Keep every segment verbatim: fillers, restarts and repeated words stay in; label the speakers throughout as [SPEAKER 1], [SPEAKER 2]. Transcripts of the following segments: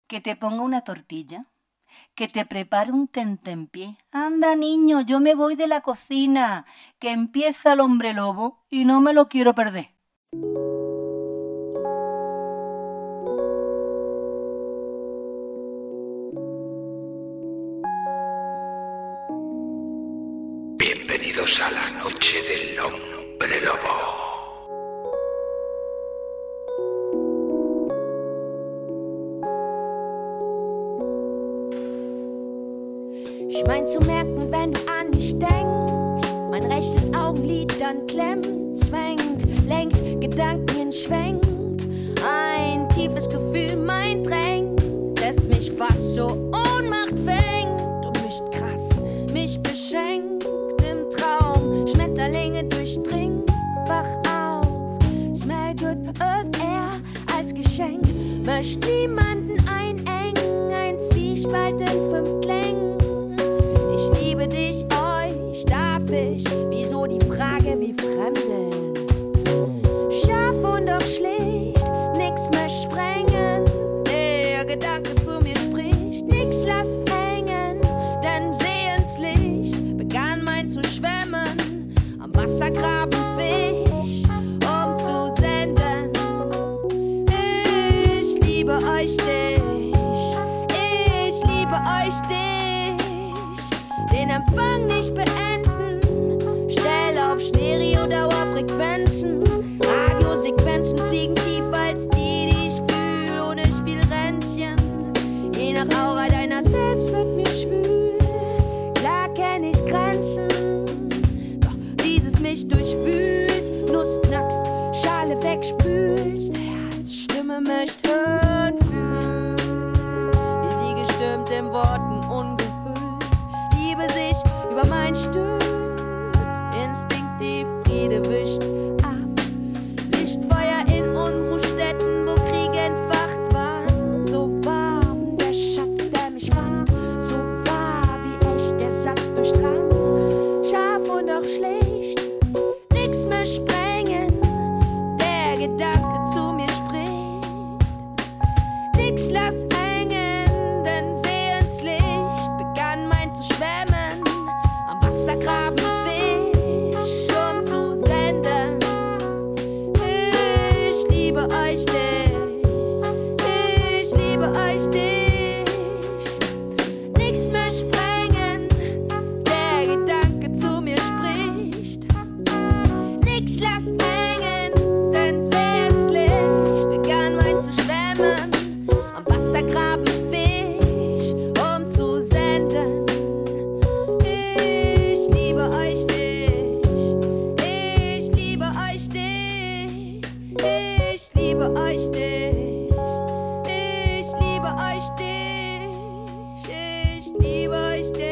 [SPEAKER 1] que te ponga una tortilla, que te prepare un tentempié. Anda, niño, yo me voy de la cocina, que empieza el hombre lobo y no me lo quiero perder.
[SPEAKER 2] Bienvenidos a la noche del hombre lobo.
[SPEAKER 3] Ich mein zu merken, wenn du an mich denkst, mein rechtes Augenlid dann klemmt, zwängt, lenkt, Gedanken in Schwenk, ein tiefes Gefühl mein drängt, lässt mich fast so Ohnmacht fängt und mich krass, mich beschenkt im Traum, Schmetterlinge durchdringt, wach auf, smell good earth air als Geschenk, möcht niemanden einengen, ein Zwiespalt in fünf Klängen. Ich liebe dich, euch, darf ich, wieso die Frage wie Fremdeln? Scharf und doch schlicht, nix mehr sprengen, der Gedanke zu mir spricht, nix lass hängen, denn Sehenslicht begann mein zu schwemmen, am Wassergraben Fisch, um zu senden. Ich liebe euch dich, ich liebe euch dich. Den Empfang nicht beenden, stell auf Stereo-Dauerfrequenzen, Radiosequenzen fliegen tiefer als die, die ich fühl, ohne Spielränzchen, je nach Aura deiner selbst wird mir schwül, klar kenn ich Grenzen, doch dieses mich durchwühlt, Nussnackst, Schale wegspült, der Herzstimme möcht hören, fühlen, wie sie gestimmt in Worten ungehört sich über mein Stück, instinktiv Friede wischt ab, Lichtfeuer in Unruhestätten, wo Kriege entfacht waren, so warm der Schatz, der mich fand, so wahr wie echt der Satz durchdrang, scharf und auch schlicht, nix mehr sprengen, der Gedanke zu mir spricht, nix lass hängen, denn Sehenslicht begann mein zu schwemmen, am Wassergraben Fisch, um zu senden. Ich liebe euch dich, ich liebe euch dich. Nix mehr sprengen, der Gedanke zu mir spricht. Nix lass hängen, denn Sehenslicht begann mein zu schwemmen, am Wassergraben Fisch, um zu senden. Ich liebe euch dich, ich liebe euch dich, ich liebe euch dich, ich liebe euch dich, ich liebe euch dich.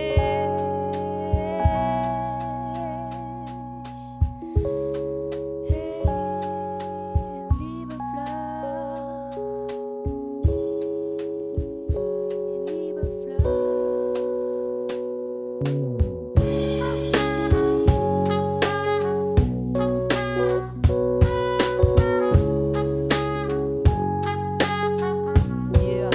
[SPEAKER 3] Liebe Fleur, liebe Fleur. Yeah.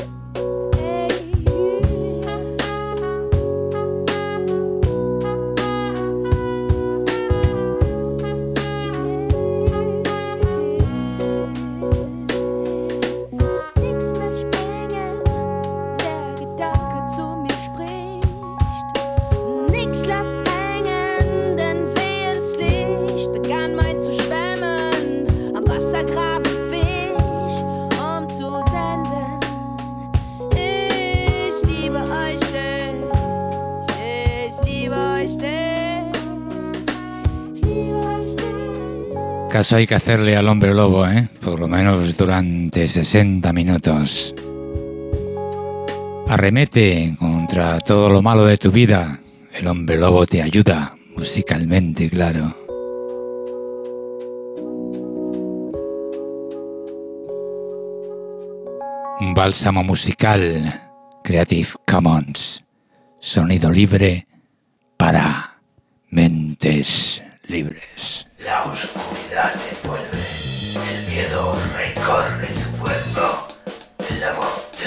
[SPEAKER 3] Nix mehr sprengen, der Gedanke zu mir spricht. Nix lass hängen, denn Sehenslicht begann mein zu schwemmen, am Wassergraben Fisch, um zu senden. Ich liebe euch dich, ich liebe euch dich, ich liebe euch dich.
[SPEAKER 4] Caso hay que hacerle al hombre lobo, ¿eh? Por lo menos durante sesenta minutos. Arremete contra todo lo malo de tu vida. El hombre lobo te ayuda, musicalmente, claro. Un bálsamo musical, Creative Commons, sonido libre para mentes libres.
[SPEAKER 2] La oscuridad te envuelve, el miedo recorre tu cuerpo, el lobo te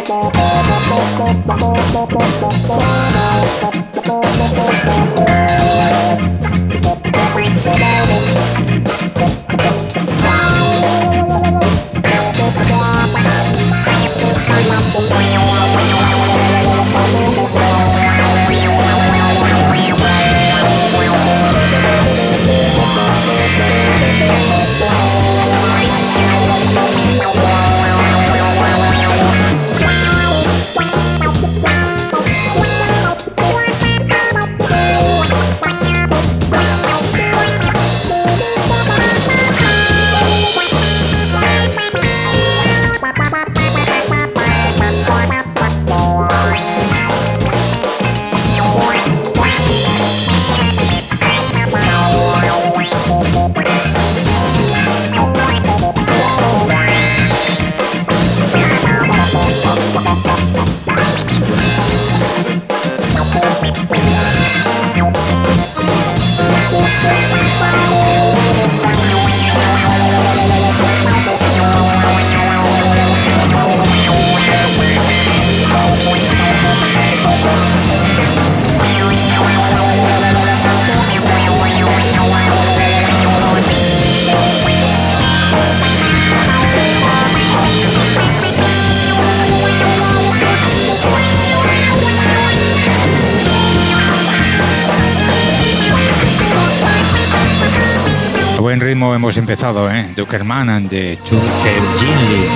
[SPEAKER 4] Buen ritmo hemos empezado, ¿eh? Dukerman and the Turker Jinli.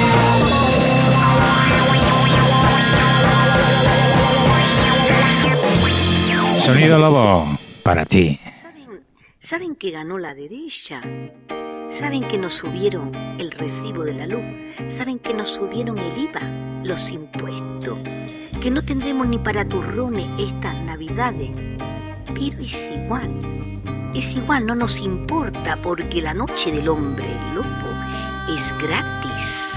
[SPEAKER 4] Sonido Lobo, para ti.
[SPEAKER 5] ¿Saben, ¿Saben que ganó la derecha? ¿Saben que nos subieron el recibo de la luz? ¿Saben que nos subieron el I V A, los impuestos? Que no tendremos ni para turrones estas navidades. Pero es igual. Es igual, no nos importa, porque la noche del hombre lobo es gratis.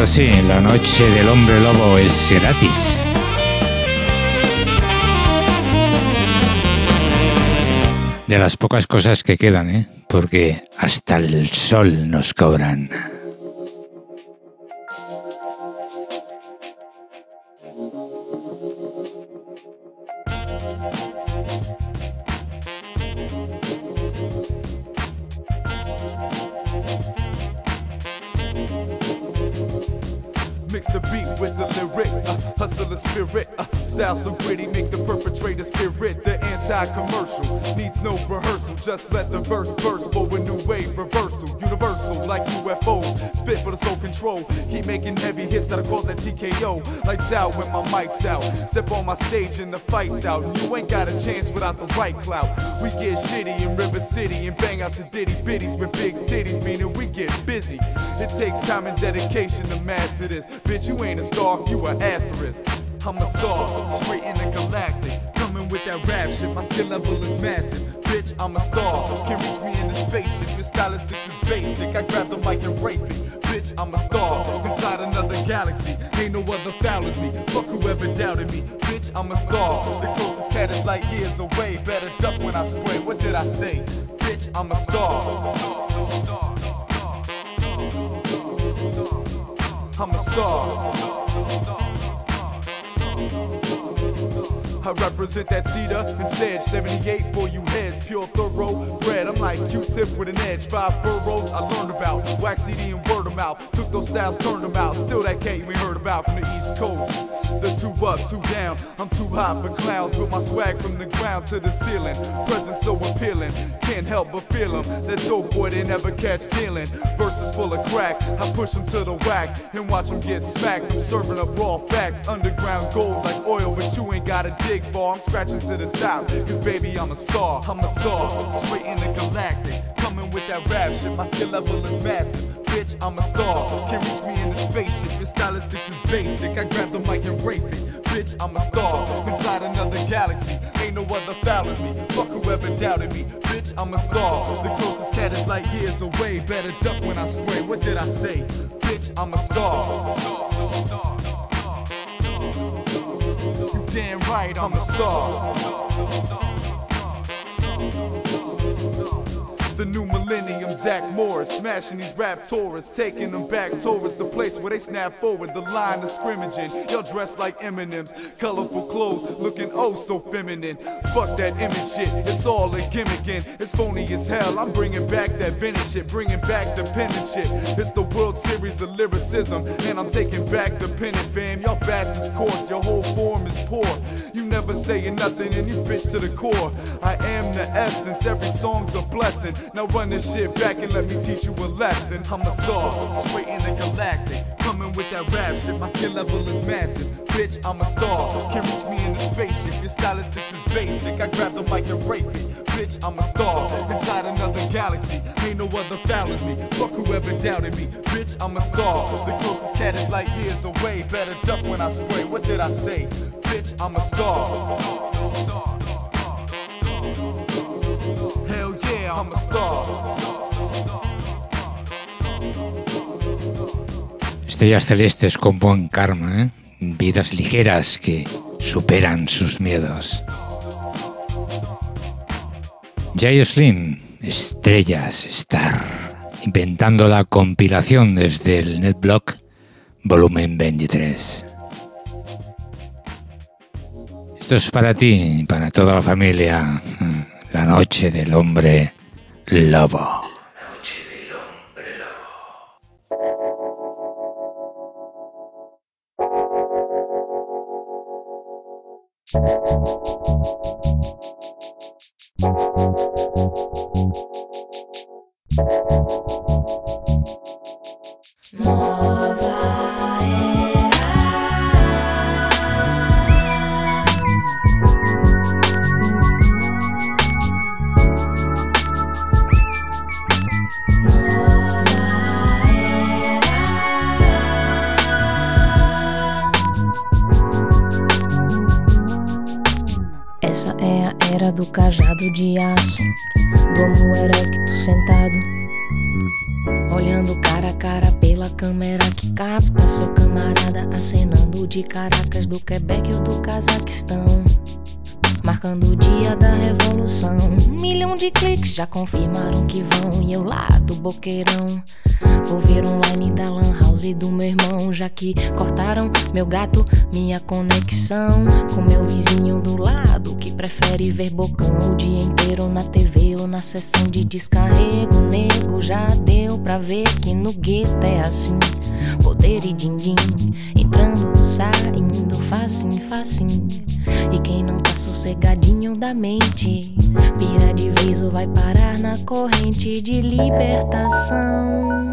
[SPEAKER 4] Pero sí, la noche del hombre lobo es gratis. De las pocas cosas que quedan, ¿eh? Porque hasta el sol nos cobran.
[SPEAKER 6] Mix the beat with the lyrics, uh, hustle the spirit, uh, style so gritty, make the perpetrator spirit. The anti-commercial needs no rehearsal, just let the verse burst for a new wave reversal. Universal like U F Os, spit for the soul control. Keep making heavy hits that'll cause that T K O. Lights out when my mic's out, step on my stage and the fight's out. You ain't got a chance without the right clout. We get shitty in River City and bang out some ditty bitties with big titties, meaning we get busy. It takes time and dedication to master this. Bitch, you ain't a star, you an asterisk. I'm a star, straight in the galactic. Coming with that rap shit, my skill level is massive. Bitch, I'm a star, can reach me in the spaceship. Your stylistics is basic, I grab the mic and rape it. Bitch, I'm a star, inside another galaxy. Ain't no other foul as me, fuck whoever doubted me. Bitch, I'm a star, the closest cat is like years away. Better duck when I spray, what did I say? Bitch, I'm a star. I'm a star. I represent that cedar and sedge, seventy-eight for you heads, pure thoroughbred. I'm like Q-tip with an edge, five furrows I learned about, wax C D and word of mouth. Took those styles, turned them out, still that cat you ain't heard about from the East Coast. The two up, two down, I'm too hot for clowns with my swag from the ground to the ceiling. Presence so appealing, can't help but feel him. That dope boy they never catch dealing. Verses full of crack, I push him to the whack and watch him get smacked. I'm serving up raw facts, underground gold like oil, but you ain't gotta dig far. I'm scratching to the top, cause baby I'm a star. I'm a star, straight in the galactic. Coming with that rap shit, my skill level is massive. Bitch, I'm a star, can reach me in the spaceship. Your stylistics is basic, I grab the mic and rape it. Bitch, I'm a star, inside another galaxy. Ain't no other foul as me, fuck whoever doubted me. Bitch, I'm a star, the closest cat is like years away. Better duck when I spray, what did I say? Bitch, I'm a star. You damn right, I'm a star. The new millennium, Zach Morris, smashing these rap tourists, taking them back towards the place where they snap forward the line of scrimmaging. Y'all dressed like Eminems, colorful clothes, looking oh so feminine. Fuck that image shit, it's all a gimmickin'. It's phony as hell, I'm bringing back that vintage shit, bringing back the penmanship. It's the World Series of lyricism, and I'm taking back the pennant, fam. Y'all bats is corked, your whole form is poor. You never saying nothing and you bitch to the core. I am the essence, every song's a blessing. Now run this shit back and let me teach you a lesson. I'm a star, straight in the galactic. Coming with that rap shit, my skill level is massive. Bitch, I'm a star, can reach me in the spaceship. Your stylistics is basic, I grab the mic and rape it. Bitch, I'm a star, inside another galaxy. Ain't no other foul as me, fuck whoever doubted me. Bitch, I'm a star, the closest cat is like years away. Better duck when I spray, what did I say? Bitch, I'm a star. Hell yeah, I'm a star.
[SPEAKER 4] Estrellas celestes con buen karma, ¿eh? Vidas ligeras que superan sus miedos. Jay Slim, Estrellas Star, inventando la compilación desde el NetBlock, volumen veintitrés. Esto es para ti y para toda la familia. La noche del hombre lobo.
[SPEAKER 7] Essa é a era do cajado de aço, do amor erecto sentado, olhando cara a cara pela câmera que capta seu camarada acenando de Caracas, do Quebec ou do Cazaquistão, marcando o dia da revolução. Um milhão de cliques já confirmaram que vão, e eu lá do Boqueirão vou ver online da Lan House do meu irmão, já que cortaram meu gato, minha conexão com meu vizinho do lado, que prefere ver bocão o dia inteiro na T V ou na sessão de descarrego. Nego, já deu pra ver que no gueto é assim, poder e din-din, entrando, saindo, facinho, facinho. E quem não tá sossegadinho da mente pira de vez ou vai parar na corrente de libertação.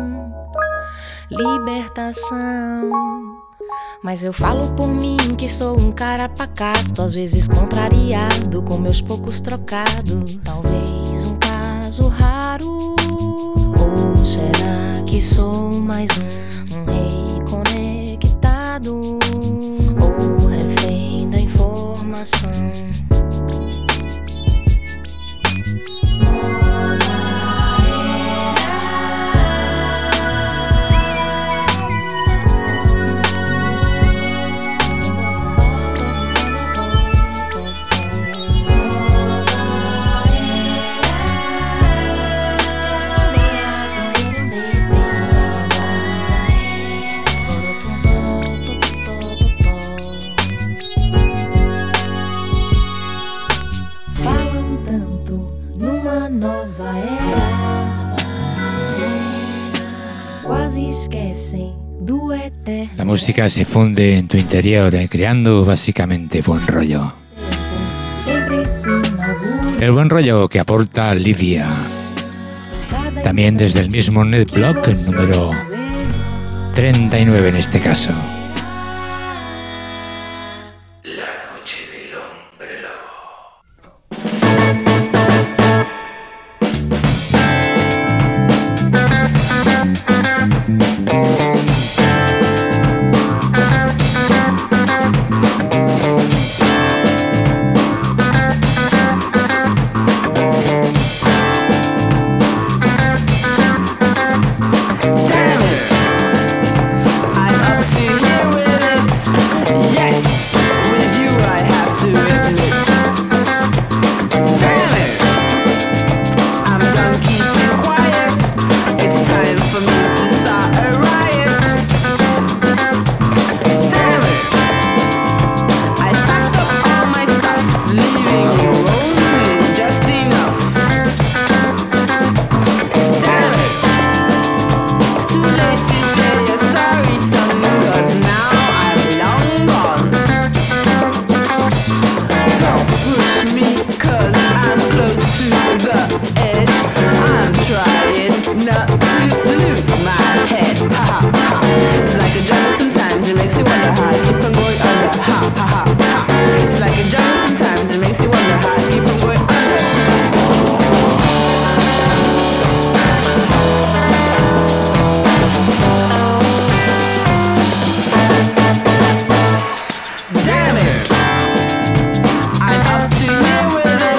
[SPEAKER 7] Libertação. Mas eu falo por mim que sou um cara pacato, às vezes contrariado com meus poucos trocados. Talvez um caso raro, ou será que sou mais um, um rei conectado, ou refém da informação?
[SPEAKER 4] La música se funde en tu interior, creando básicamente buen rollo. El buen rollo que aporta Livia. También desde el mismo NetBlock, el número treinta y nueve en este caso.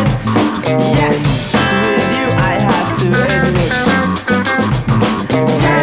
[SPEAKER 8] Yes, with you I have to admit.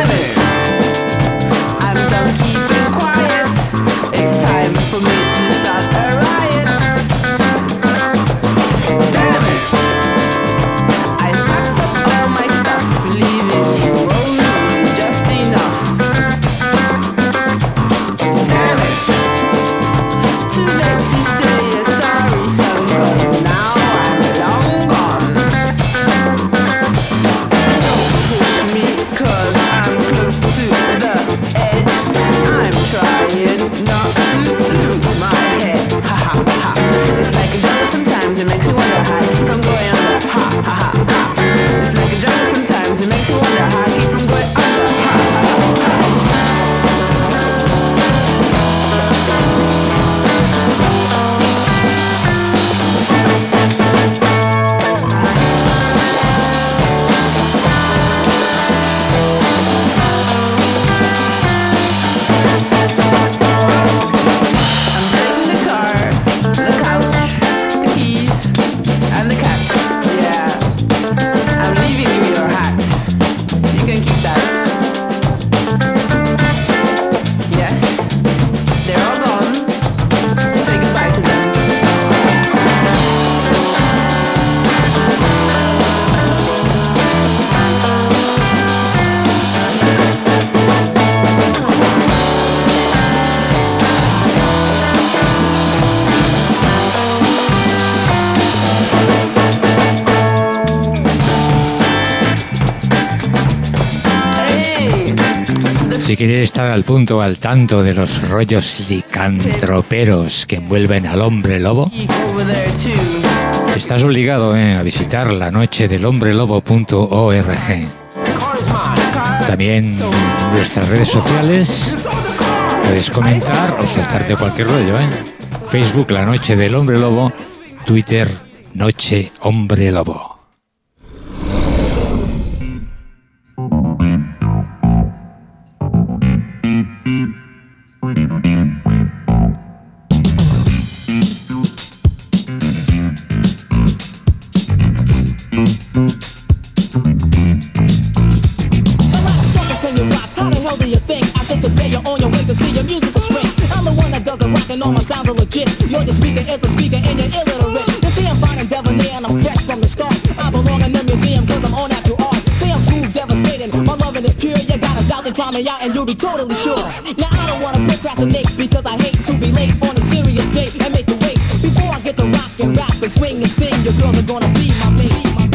[SPEAKER 4] Si quieres estar al punto, al tanto de los rollos licantroperos que envuelven al hombre lobo, estás obligado eh, a visitar la noche del hombre lobo punto org. También en nuestras redes sociales puedes comentar o soltarte cualquier rollo, ¿eh? Facebook, La Noche del Hombre Lobo. Twitter, Noche Hombre Lobo.
[SPEAKER 8] All my sounds are legit. You're the speaker is a speaker and you're illiterate. You see I'm fine and debonair and I'm fresh from the start. I belong in the museum cause I'm all natural art. See I'm smooth, devastating, my loving is pure. You gotta doubt and try me out and you'll be totally sure. Now I don't wanna procrastinate because I hate to be late on a serious date and make you wait. Before I get to rock and rap and swing and sing, your girls are gonna be my mate.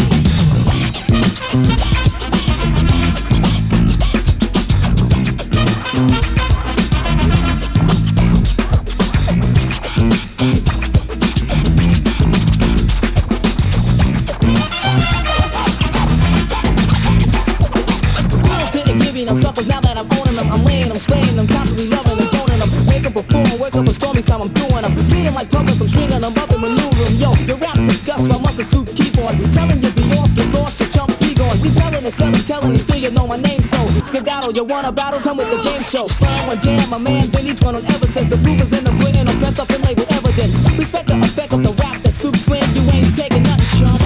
[SPEAKER 8] I'm doing them, treating like puppets, I'm stringing them up and maneuvering. Yo, your rap disgust, I must assume keep on telling you be off your thoughts, your chump be gone. You telling and selling, telling you still you know my name. So skedaddle, you want a battle, come with the game show. Slam or jam, a man, then each one on ever says the proof is in the pudding, I'm pressed up and labeled evidence. Respect the effect of the rap that soup swing, you ain't taking nothing, Sean.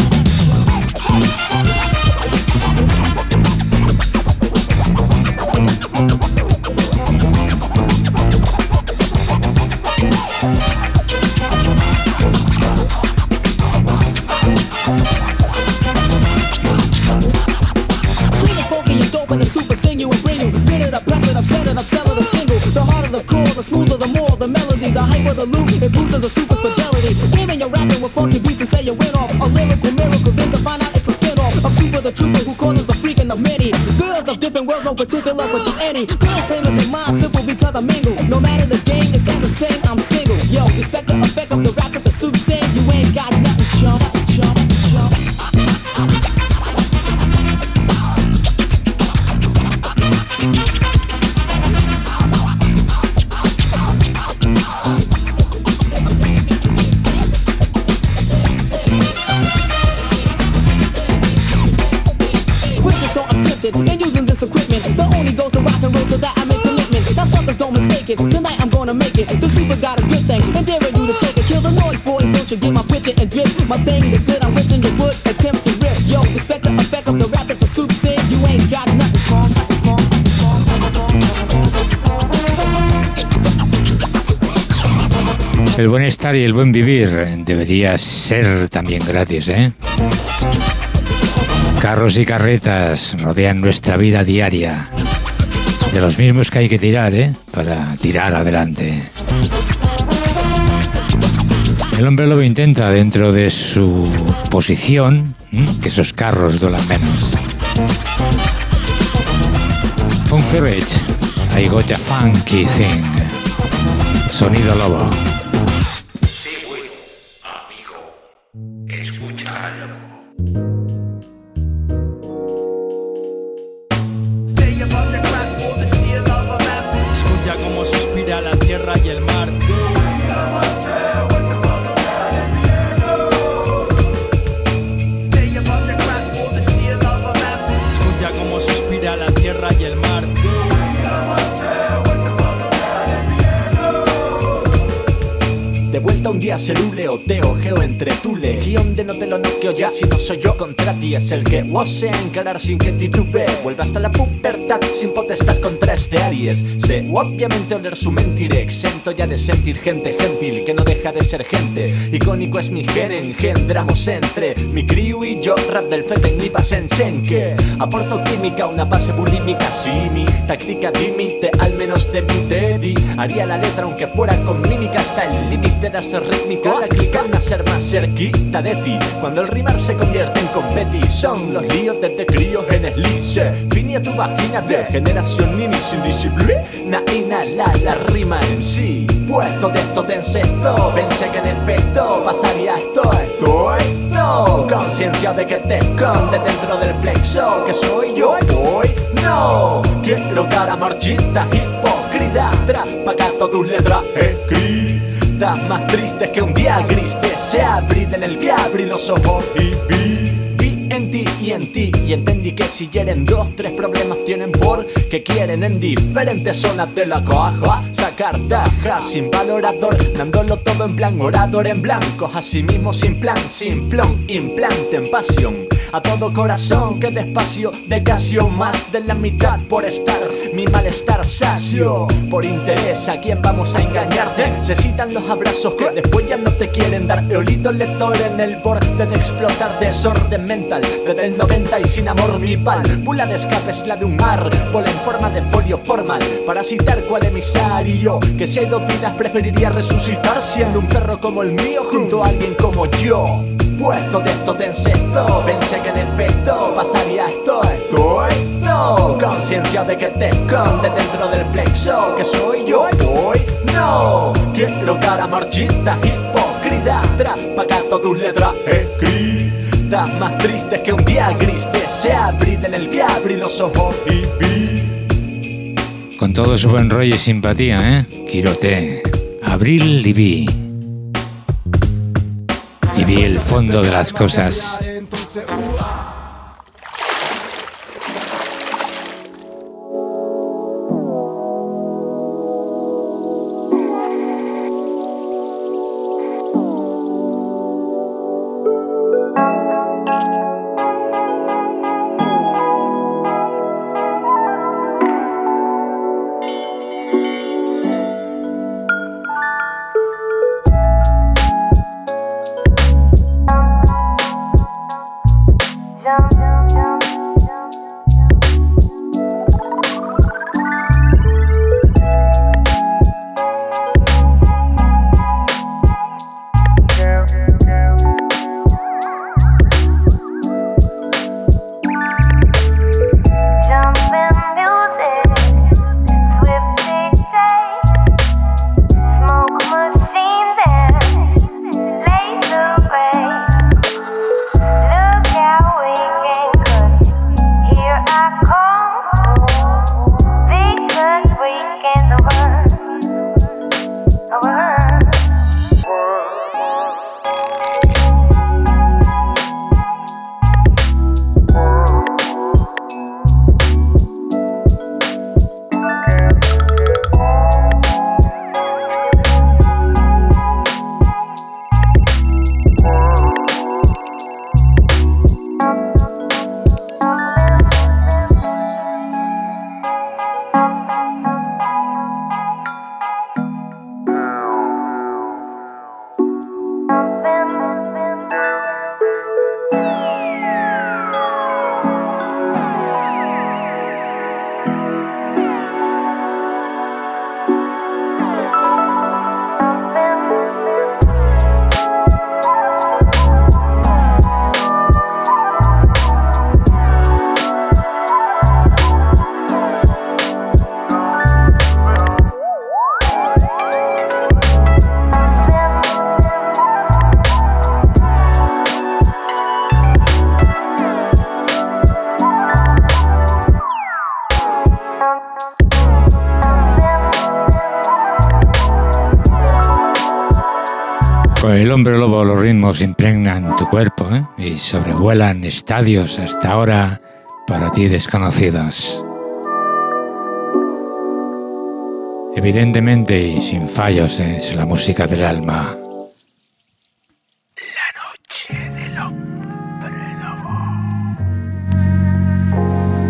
[SPEAKER 8] The loop, it boosts as a super fidelity. Giving your rapping with funky beats and say you went off a lyrical miracle. Then to find out it's a spin-off of Super the Trooper who causes the freaking of many. Girls of different worlds, no particular, but just any. Girls claiming they mind simple because I mingle. No matter the game, it's all the same, I'm single. Yo, respect the effect of the rap that the soup sing. You ain't got nothing, chump, chump, chump. And using this equipment, the only goes to rock and roll so that I make commitment. Now suckers don't mistake it, tonight I'm gonna make it. The super got a good thing, and daring you to take it. Kill the noise, boys, don't you get my picture and drip. My thing is good, I'm wishing you would attempt to rip. Yo, respect the effect of the rap that the soup sing. You ain't got nothing wrong, nothing wrong,
[SPEAKER 4] El buen estar y el buen vivir debería ser también gratis, ¿eh? Carros y carretas rodean nuestra vida diaria, de los mismos que hay que tirar, ¿eh? Para tirar adelante. El hombre lobo intenta, dentro de su posición, ¿eh? que esos carros duelan menos. Funky Rich, I got a funky thing. Sonido lobo.
[SPEAKER 2] Sí, bueno, amigo, escúchalo.
[SPEAKER 9] Escucha cómo suspira la tierra y el mar. Escucha cómo suspira la tierra y el mar. De vuelta un día cerúleo, te ojeo entre tu legión de no te lo noqueo ya si no soy yo contra ti. Es el que osé encarar sin que titube. Vuelve hasta la pubertad sin potestad contra este Aries. Sé obviamente oler su mentir, exento ya de sentir gente gentil que no deja de ser gente. Icónico es mi gen, engendramos entre mi crew y yo, rap del fete en mi pasensen. Que aporto química, una base bulímica. Sí, mi táctica límite, al menos de mi te di. Haría la letra aunque fuera con mímica hasta el límite de hacer rítmico, la clica al nacer más cerquita de ti. Cuando el rimar se convierte en competi, son los líos desde críos en eslice. Finia tu vagina de generación nini sin disciplina, inhala la rima en sí. Puesto de esto te encesto, pensé que en efecto pasaría esto, esto, esto. Conciencia de que te esconde dentro del plexo, que soy yo, hoy no. Quiero cara marchita, hipócrita, trapagato tus letras escritas, más tristes que un día gris. Se abrir en el que abrí los ojos y vi. En ti y en ti, y entendí que si quieren dos, tres problemas tienen por que quieren en diferentes zonas de la caja sacar tajas sin valorador, dándolo todo en plan orador en blanco, así mismo sin plan, sin plon, implante en pasión a todo corazón que despacio de casi o más de la mitad por estar mi malestar sacio. Por interés, ¿a quién vamos a engañar? Necesitan los abrazos que después ya no te quieren dar. Eolito lector en el borde de explotar, desorden mental desde el noventa y sin amor mi válvula de escape es la de un árbol en forma de folio formal, para citar cual emisario que si hay dos vidas preferiría resucitar siendo un perro como el mío junto a alguien como yo. Puesto de esto te encesto, pensé que en efecto pasaría esto, esto, esto. Conciencia de que te esconde dentro del plexo, que soy yo, hoy no. Quiero cara marchita, hipócrita, trapagato tus letras escritas, más tristes que un día gris. Deseo abrir en el que abrí los ojos y vi.
[SPEAKER 4] Con todo su buen rollo y simpatía, ¿eh? Quirote, Abril y vi. Y vi el fondo de las cosas. Con el hombre lobo los ritmos impregnan tu cuerpo, ¿eh? Y sobrevuelan estadios hasta ahora para ti desconocidos. Evidentemente y sin fallos, ¿eh? Es la música del alma.
[SPEAKER 2] La noche del hombre lobo.
[SPEAKER 10] I'm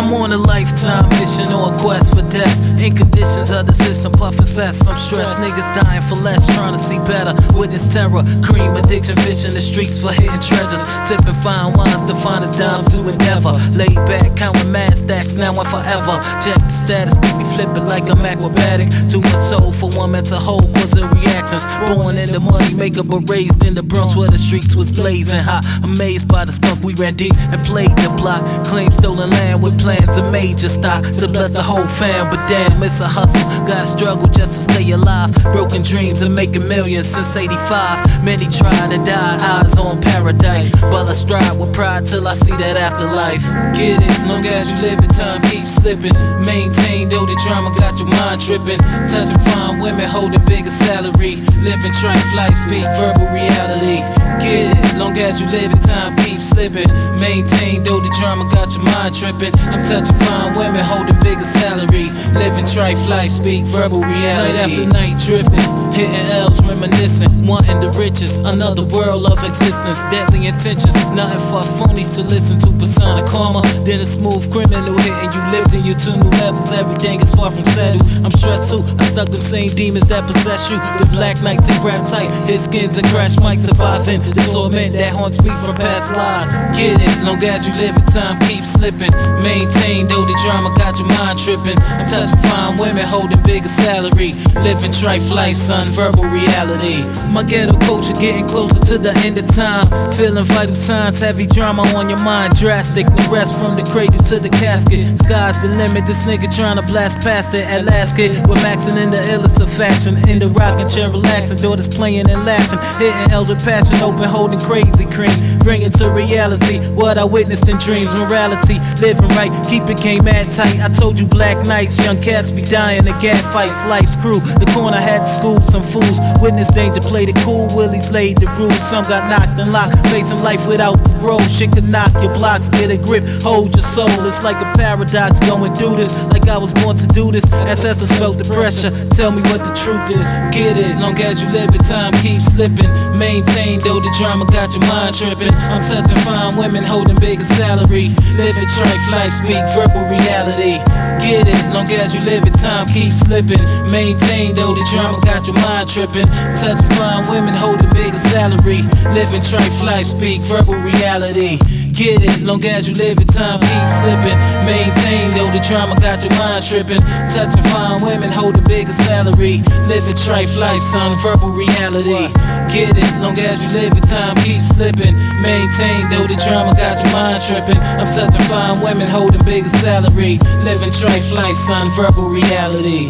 [SPEAKER 10] I'm on a lifetime mission or a quest for death. In conditions of the system, puffin' cess. I'm stressed, niggas dying for less, trying to see better. Witness terror, cream addiction, fish in the streets for hidden treasures. Sipping fine wines to find his dimes to endeavor. Laid back, counting mad stacks, now and forever. Check the status, make me flip it like I'm acrobatic. Too much soul for one man to hold, causing reactions. Born in the money maker, but raised in the Bronx where the streets was blazing hot. Amazed by the skunk, we ran deep and played the block. Claimed stolen land with plans of major stock to bless the whole fam, but damn, it's a hustle. Gotta struggle just to stay alive. Broken dreams of making millions since eighty-five. Many tried and died, eyes on paradise. But I strive with pride till I see that afterlife. Get it, long as you live it, time keeps slipping. Maintain though the drama got your mind tripping. Touching fine women, holding bigger salary. Living trife life, speak verbal reality. Get it, long as you live it, time keeps slipping. Maintain though the drama got your mind tripping. I'm touching fine women, holding bigger salary. Living trife life, speak verbal reality. Night after night drifting, hitting L's, reminiscing, wanting the riches, another world of existence. Deadly intentions, nothing for phonies to listen to. Persona karma, then a smooth criminal hitting you, lifting you to new levels. Everything is far from settled. I'm stressed too, I stuck them same demons that possess you. The black knights and grab tight, hit skins and crash mics, surviving the torment that haunts me from past lives. Get it, long as you live it, time keeps slipping. Maintain though the drama got your mind tripping. I'm touching fine women, holding bigger salary. Living trife life, son, verbal reality. My ghetto culture getting closer to the end of time. Feeling vital signs, heavy drama on your mind. Drastic, no rest from the cradle to the casket. Sky's the limit, this nigga trying to blast past it. At last kid, we're maxing in the illest of faction. In the rockin' chair relaxing, daughters playing and laughing. Hitting L's with passion, open, holding crazy cream. Bringing to reality what I witnessed in dreams. Morality, living right, keep it game mad tight. I told you black nights, young cats be dying in gat fights. Life's crew, the corner had to school some fools. Witness danger, played it cool, Willies laid the rules. Some got knocked and locked, facing life without parole. Shit could knock your blocks, get a grip, hold your soul. It's like a paradox, go and do this like I was born to do this. Ancestors felt the pressure, tell me what the truth is. Get it, long as you live it, time keeps slipping. Maintain though the drama got your mind tripping. I'm touching fine women, holding bigger salary. Living trife life, speak verbal reality. Get it, long as you live it, time keeps slipping. Maintain though the drama got your mind tripping. Touching fine women, holding bigger salary. Living trife life, speak verbal reality. Get it, long as you live it, time keeps slipping. Maintain though the drama got your mind tripping. Touching fine women, holding bigger salary. Living trife life, son, verbal reality. Get it, long as you live it, time keeps slipping. Maintain though the drama got your mind tripping. I'm touching fine women, holding bigger salary. Living trife life, son, verbal reality.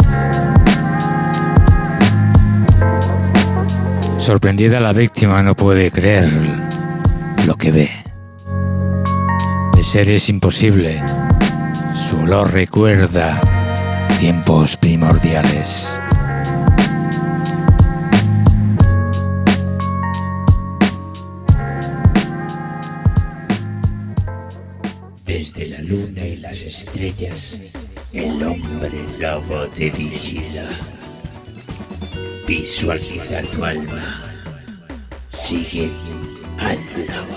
[SPEAKER 4] Sorprendida la víctima no puede creer lo que ve. De ser es imposible. Su olor recuerda tiempos primordiales.
[SPEAKER 2] Desde la luna y las estrellas, el hombre lobo te vigila. Visualiza tu alma. Sigue al lobo.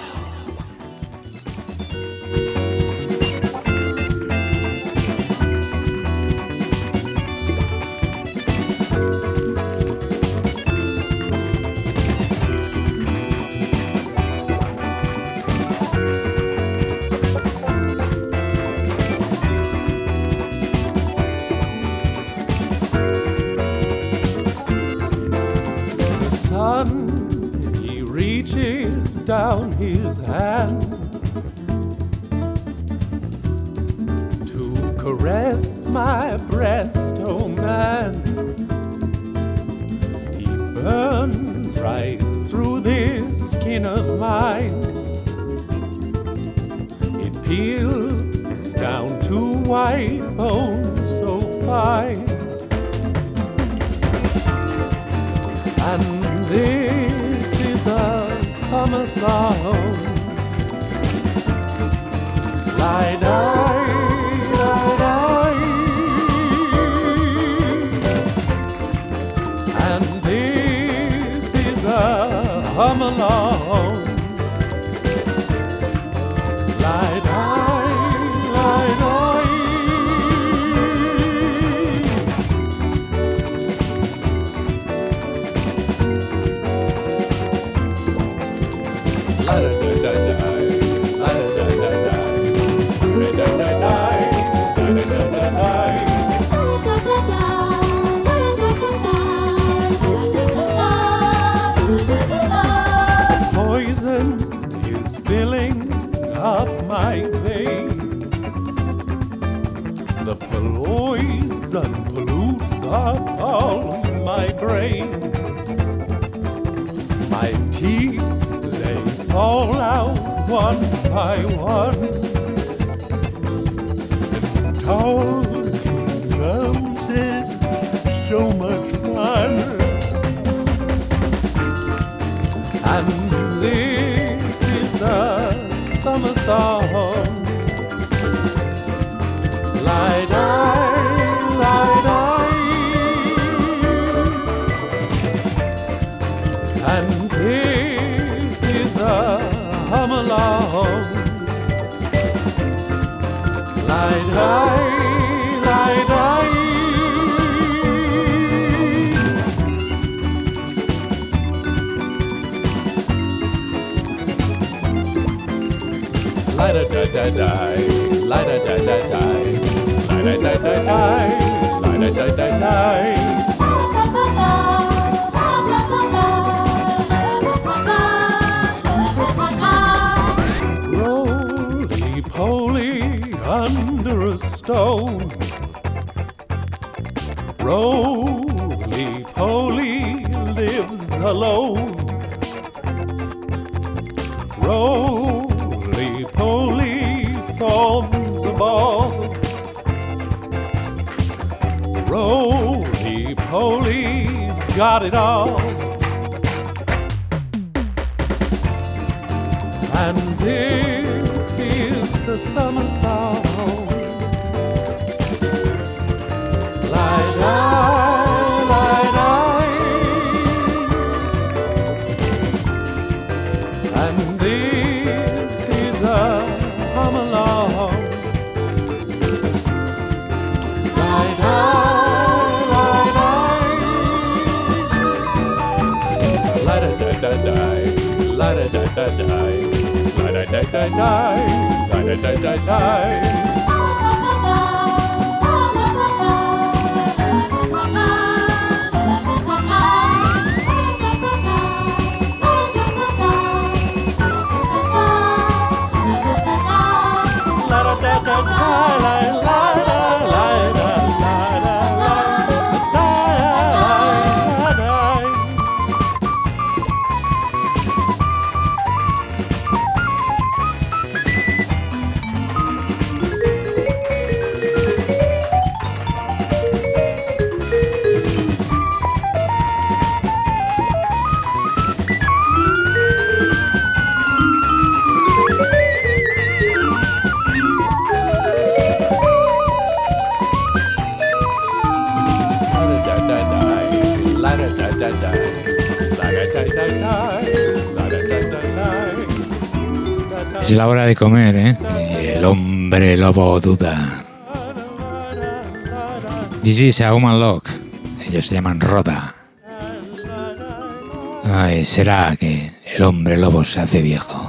[SPEAKER 11] Down his hand to caress my breast, oh man. He burns right through this skin of mine. It peels down to white bones so fine. And this is a summer song. Lie die, lie die. And this is a hum along. Lie die, lie die. Poison is filling up my veins. The poison pollutes up all my brains. My teeth, they fall out one by one. Talking comes in so much fun. And this is the summer song. Lie-die, lie-die. And this is a hum-along. Lie-die, lie-die. Lie-da-da-da-die, lie-da-da-da-die, lie-da-da-da-die, lie-da-da-da-die. Roly-poly under a stone. Roly-poly lives alone. Roly-poly forms a ball. Roly-poly's got it all. And this is the summer song. Lie-die, lie-die. And this is a hum-along. Lie-die, lie-die. Lie-da-da-da-die, lie-da-da-da-die, lie-da-da-da-die, lie-da-da-da-die.
[SPEAKER 4] Es la hora de comer, ¿eh? Y el hombre lobo duda. This is a human log. Ellos se llaman Roda. Ay, será que el hombre lobo se hace viejo.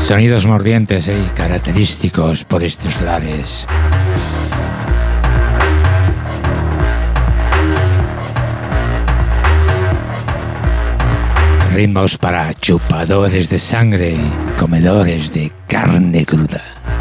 [SPEAKER 4] Sonidos mordientes y característicos por estos lares. Ritmos para chupadores de sangre y comedores de carne cruda.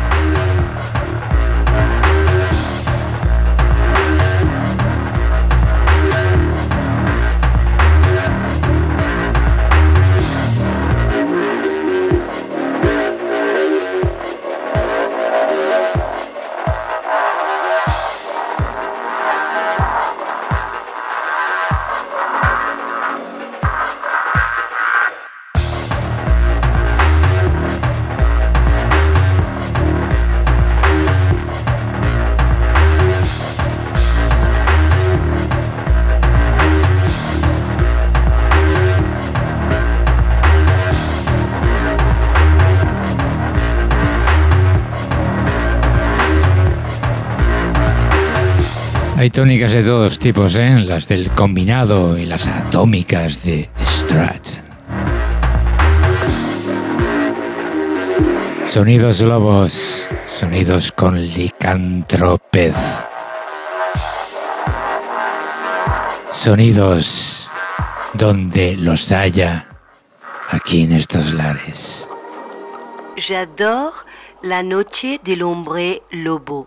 [SPEAKER 4] Hay tónicas de todos tipos, ¿eh? Las del combinado y las atómicas de Strat. Sonidos lobos, sonidos con licantropez. Sonidos donde los haya aquí en estos lares.
[SPEAKER 5] J'adore la noche del hombre lobo.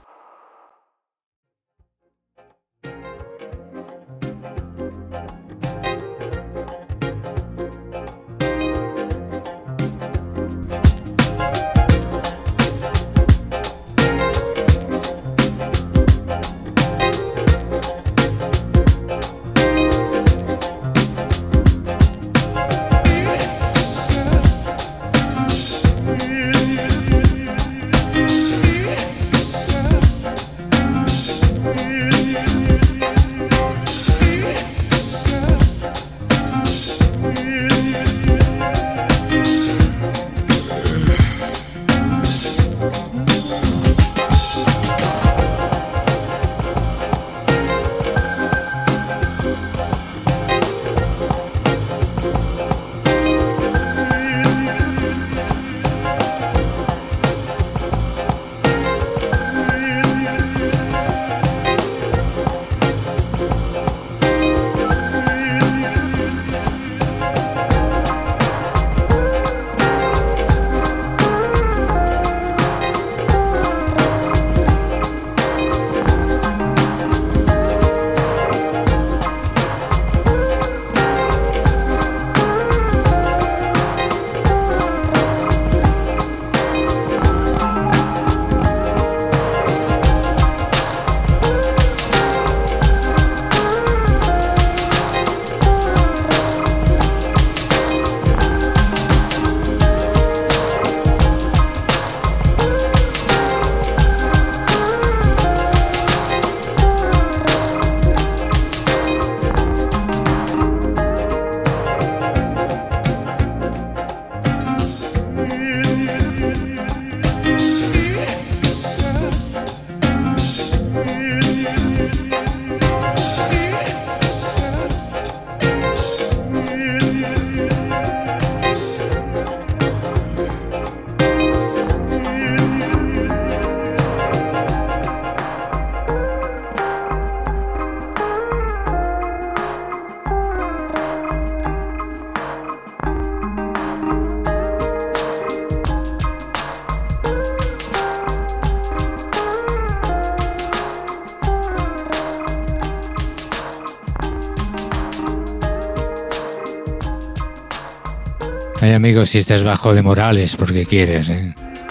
[SPEAKER 4] Ay, amigos, si estás bajo de morales porque quieres, ¿eh?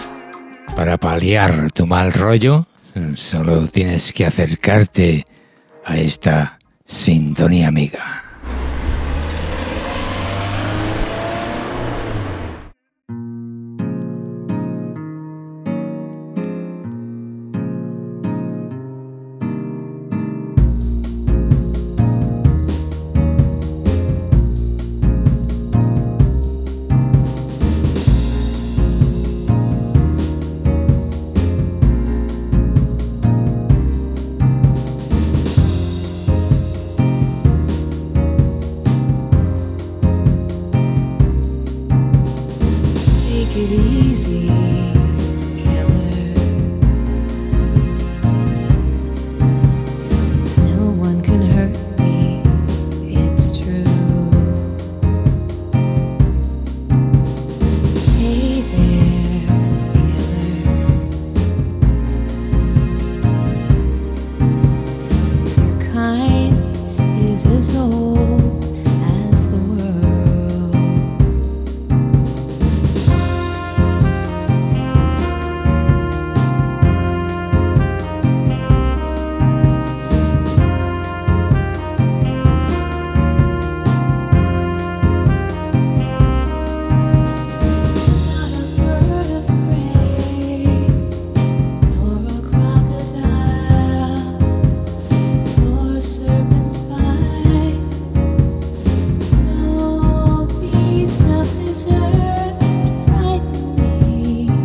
[SPEAKER 4] Para paliar tu mal rollo, solo tienes que acercarte a esta sintonía amiga.
[SPEAKER 7] it easy, killer. No one can hurt me, it's true. Hey there, killer. Your kind is as old as the world. Not a bird afraid, nor a crocodile, nor a serpent's bite. No beast of this earth frighten me.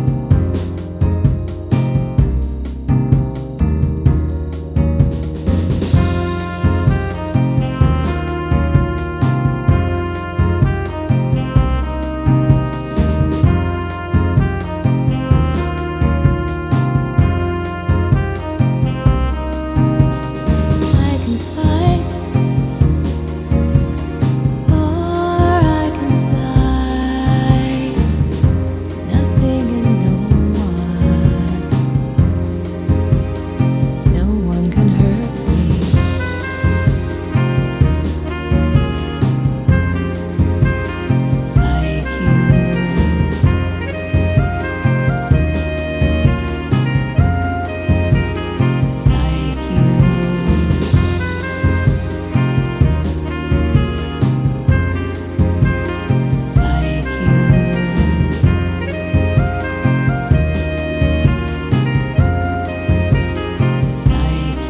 [SPEAKER 7] I can fight, or I can fly. Nothing and no one, no one can hurt me. Like you. Like you. Like you. Like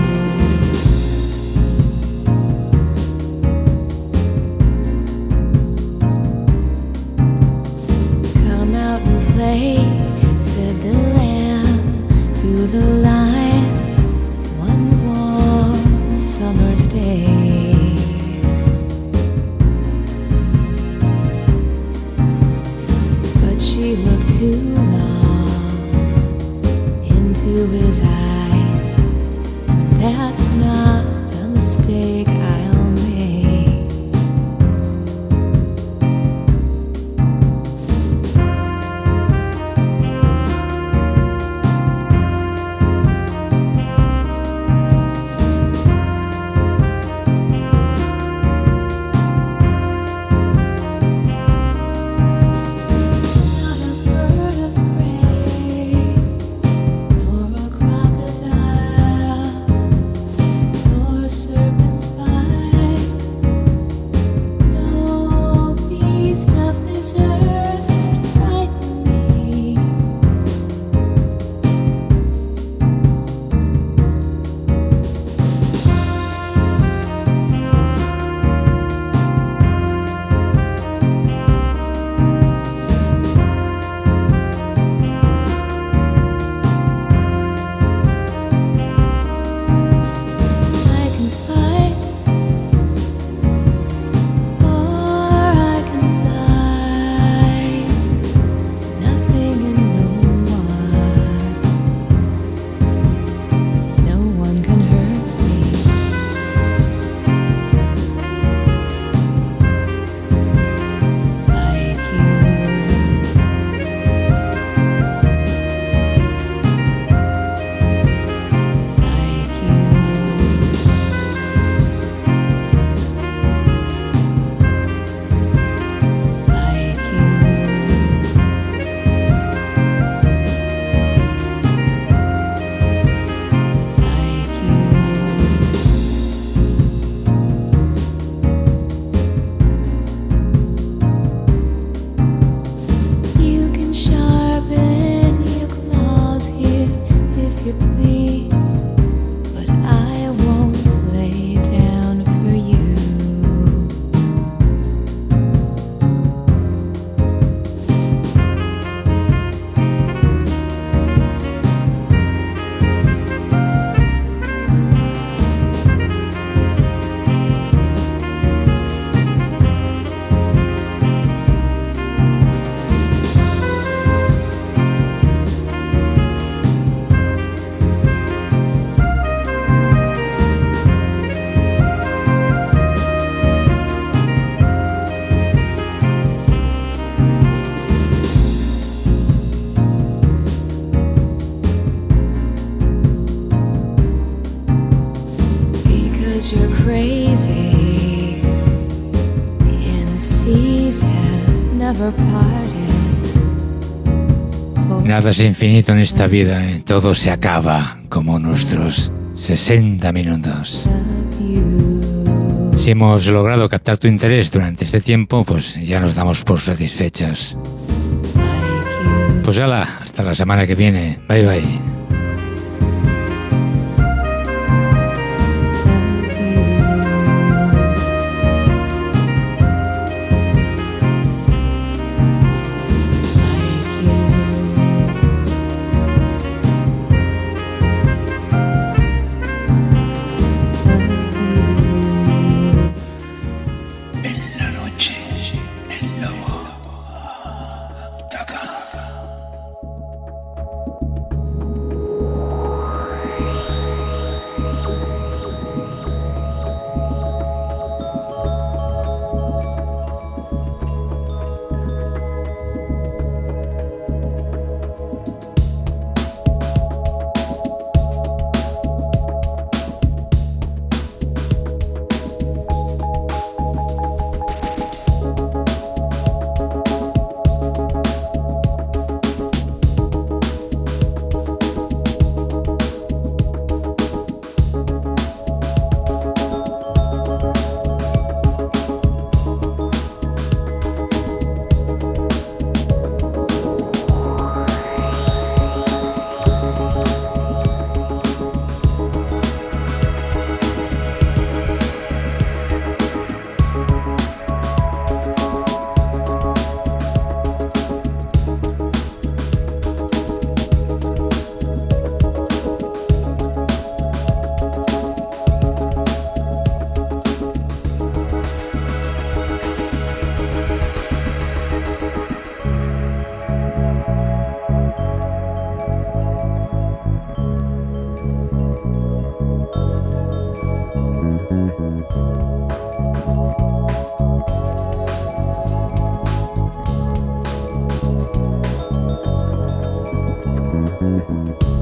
[SPEAKER 7] you. Come out and play, said the lamb to the lion one warm summer's day. But she looked too long into his eyes, and that's not a mistake I'll make. Not a bird afraid, nor a crocodile, nor a serpent's bite. No beast of this earth frighten me. I can fight, or I can fly. the seas have never parted.
[SPEAKER 4] Nada es infinito en esta vida, ¿eh? Todo se acaba, como nuestros sesenta minutos. Si hemos logrado captar tu interés durante este tiempo, pues ya nos damos por satisfechos. Pues hala, hasta la semana que viene. Bye bye.
[SPEAKER 12] Thank you.